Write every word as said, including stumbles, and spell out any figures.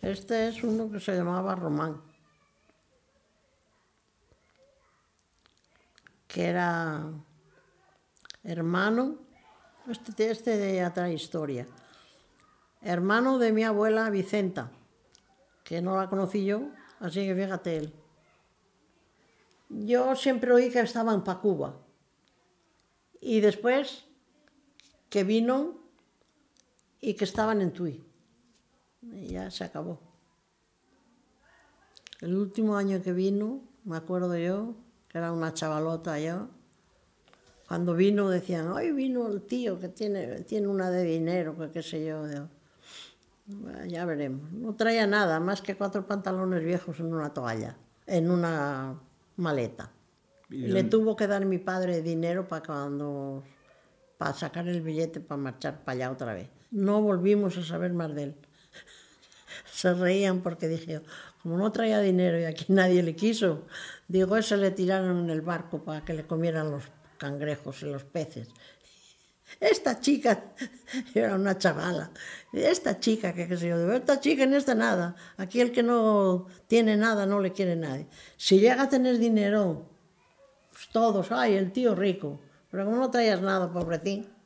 Este es uno que se llamaba Román, que era hermano, este, este de otra historia, hermano de mi abuela Vicenta, que no la conocí yo, así que fíjate él. Yo siempre oí que estaban para Cuba y después que vino y que estaban en Tui. Y ya se acabó. El último año que vino, me acuerdo yo, que era una chavalota yo, cuando vino decían, hoy vino el tío que tiene, tiene una de dinero, que qué sé yo. Yo, "Bueno, ya veremos". No traía nada, más que cuatro pantalones viejos en una toalla, en una maleta. ¿Y Le dónde- tuvo que dar mi padre dinero para cuando, para sacar el billete para marchar para allá otra vez. No volvimos a saber más de él. Se reían porque dije, como no traía dinero y aquí nadie le quiso, digo, ese le tiraron en el barco para que le comieran los cangrejos y los peces. Esta chica, era una chavala, esta chica, que qué sé yo, digo, esta chica en esta nada, aquí el que no tiene nada no le quiere nadie. Si llega a tener dinero, pues todos, ay, el tío rico, pero como no traías nada, pobrecín.